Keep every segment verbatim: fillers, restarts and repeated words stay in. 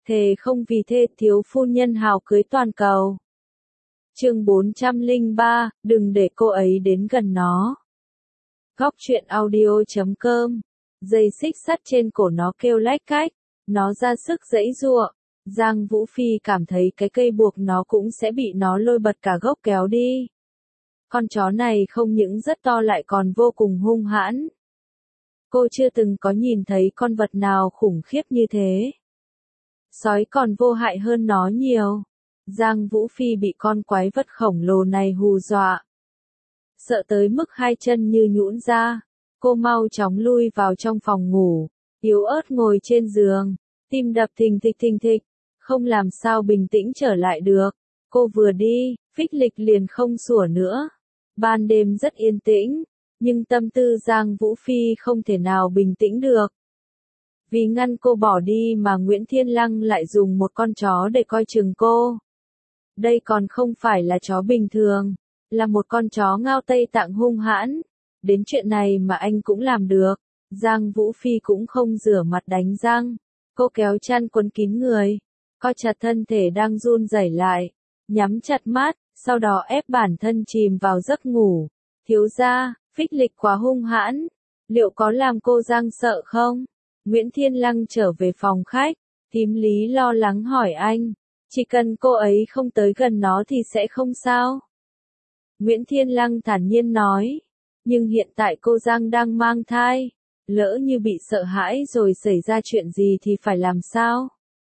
Thề không vì thê thiếu phu nhân hào cưới toàn cầu. Chương bốn trăm lẻ ba, đừng để cô ấy đến gần nó. Góc truyện audio chấm com. Dây xích sắt trên cổ nó kêu lách cách, nó ra sức giãy giụa. Giang Vũ Phi cảm thấy cái cây buộc nó cũng sẽ bị nó lôi bật cả gốc kéo đi. Con chó này không những rất to lại còn vô cùng hung hãn. Cô chưa từng có nhìn thấy con vật nào khủng khiếp như thế. Sói còn vô hại hơn nó nhiều. Giang Vũ Phi bị con quái vật khổng lồ này hù dọa. Sợ tới mức hai chân như nhũn ra, cô mau chóng lui vào trong phòng ngủ, yếu ớt ngồi trên giường, tim đập thình thịch thình thịch, không làm sao bình tĩnh trở lại được. Cô vừa đi, Phích Lịch liền không sủa nữa. Ban đêm rất yên tĩnh, nhưng tâm tư Giang Vũ Phi không thể nào bình tĩnh được. Vì ngăn cô bỏ đi mà Nguyễn Thiên Lăng lại dùng một con chó để coi chừng cô. Đây còn không phải là chó bình thường, là một con chó Ngao Tây Tạng hung hãn. Đến chuyện này mà anh cũng làm được. Giang Vũ Phi cũng không rửa mặt đánh răng. Cô kéo chăn quấn kín người, co chặt thân thể đang run rẩy lại, nhắm chặt mắt, sau đó ép bản thân chìm vào giấc ngủ. Thiếu gia, Phích Lịch quá hung hãn, liệu có làm cô Giang sợ không? Nguyễn Thiên Lăng trở về phòng khách, thím Lý lo lắng hỏi anh, chỉ cần cô ấy không tới gần nó thì sẽ không sao. Nguyễn Thiên Lăng thản nhiên nói, nhưng hiện tại cô Giang đang mang thai, lỡ như bị sợ hãi rồi xảy ra chuyện gì thì phải làm sao?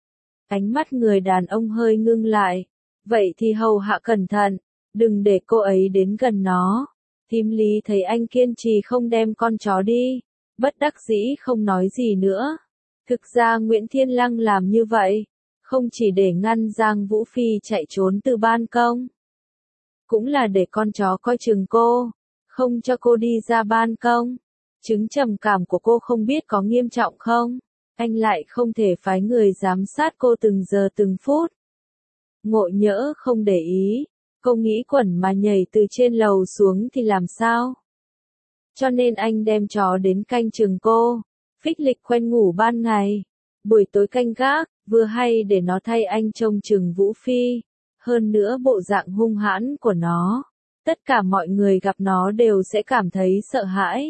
Ánh mắt người đàn ông hơi ngưng lại, vậy thì hầu hạ cẩn thận, đừng để cô ấy đến gần nó. Thím Lý thấy anh kiên trì không đem con chó đi, bất đắc dĩ không nói gì nữa. Thực ra Nguyễn Thiên Lăng làm như vậy, không chỉ để ngăn Giang Vũ Phi chạy trốn từ ban công, cũng là để con chó coi chừng cô, không cho cô đi ra ban công. Chứng trầm cảm của cô không biết có nghiêm trọng không? Anh lại không thể phái người giám sát cô từng giờ từng phút. Ngộ nhỡ không để ý, cô nghĩ quẩn mà nhảy từ trên lầu xuống thì làm sao? Cho nên anh đem chó đến canh chừng cô. Phích Lịch quen ngủ ban ngày, buổi tối canh gác, vừa hay để nó thay anh trông chừng Vũ Phi. Hơn nữa bộ dạng hung hãn của nó, tất cả mọi người gặp nó đều sẽ cảm thấy sợ hãi.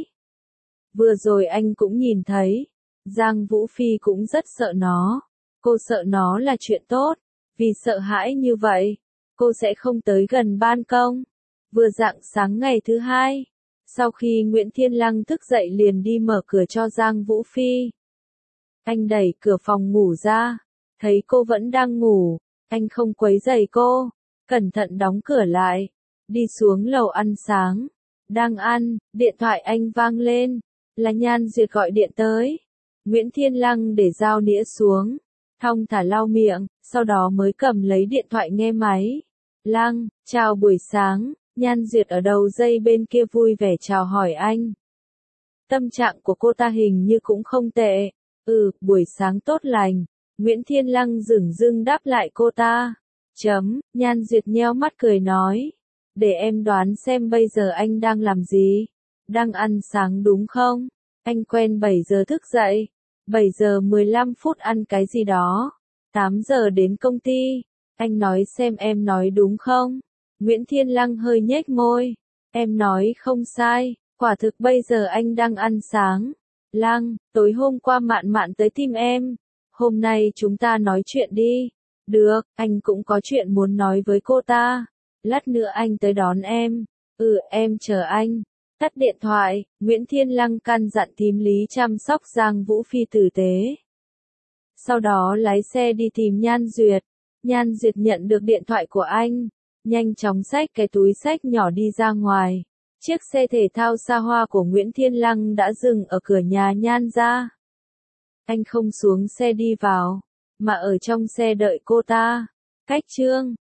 Vừa rồi anh cũng nhìn thấy, Giang Vũ Phi cũng rất sợ nó. Cô sợ nó là chuyện tốt, vì sợ hãi như vậy, cô sẽ không tới gần ban công. Vừa rạng sáng ngày thứ hai, sau khi Nguyễn Thiên Lăng thức dậy liền đi mở cửa cho Giang Vũ Phi. Anh đẩy cửa phòng ngủ ra, thấy cô vẫn đang ngủ, anh không quấy rầy cô, cẩn thận đóng cửa lại, đi xuống lầu ăn sáng. Đang ăn, điện thoại anh vang lên, là Nhan Duyệt gọi điện tới. Nguyễn Thiên Lăng để dao nĩa xuống, thong thả lau miệng, sau đó mới cầm lấy điện thoại nghe máy. Lăng, chào buổi sáng. Nhan Duyệt ở đầu dây bên kia vui vẻ chào hỏi anh. Tâm trạng của cô ta hình như cũng không tệ. Ừ, buổi sáng tốt lành. Nguyễn Thiên Lăng dửng dưng đáp lại cô ta. Chấm, Nhan Duyệt nheo mắt cười nói. Để em đoán xem bây giờ anh đang làm gì? Đang ăn sáng đúng không? Anh quen bảy giờ thức dậy. bảy giờ mười lăm phút ăn cái gì đó. tám giờ đến công ty. Anh nói xem em nói đúng không? Nguyễn Thiên Lăng hơi nhếch môi. Em nói không sai, quả thực bây giờ anh đang ăn sáng. Lăng, tối hôm qua Mạn Mạn tới tìm em. Hôm nay chúng ta nói chuyện đi. Được, anh cũng có chuyện muốn nói với cô ta. Lát nữa anh tới đón em. Ừ, em chờ anh. Tắt điện thoại, Nguyễn Thiên Lăng căn dặn thím Lý chăm sóc Giang Vũ Phi tử tế. Sau đó lái xe đi tìm Nhan Duyệt. Nhan Duyệt nhận được điện thoại của anh, nhanh chóng xách cái túi xách nhỏ đi ra ngoài. Chiếc xe thể thao xa hoa của Nguyễn Thiên Lăng đã dừng ở cửa nhà Nhan ra. Anh không xuống xe đi vào, mà ở trong xe đợi cô ta. Cách Trương,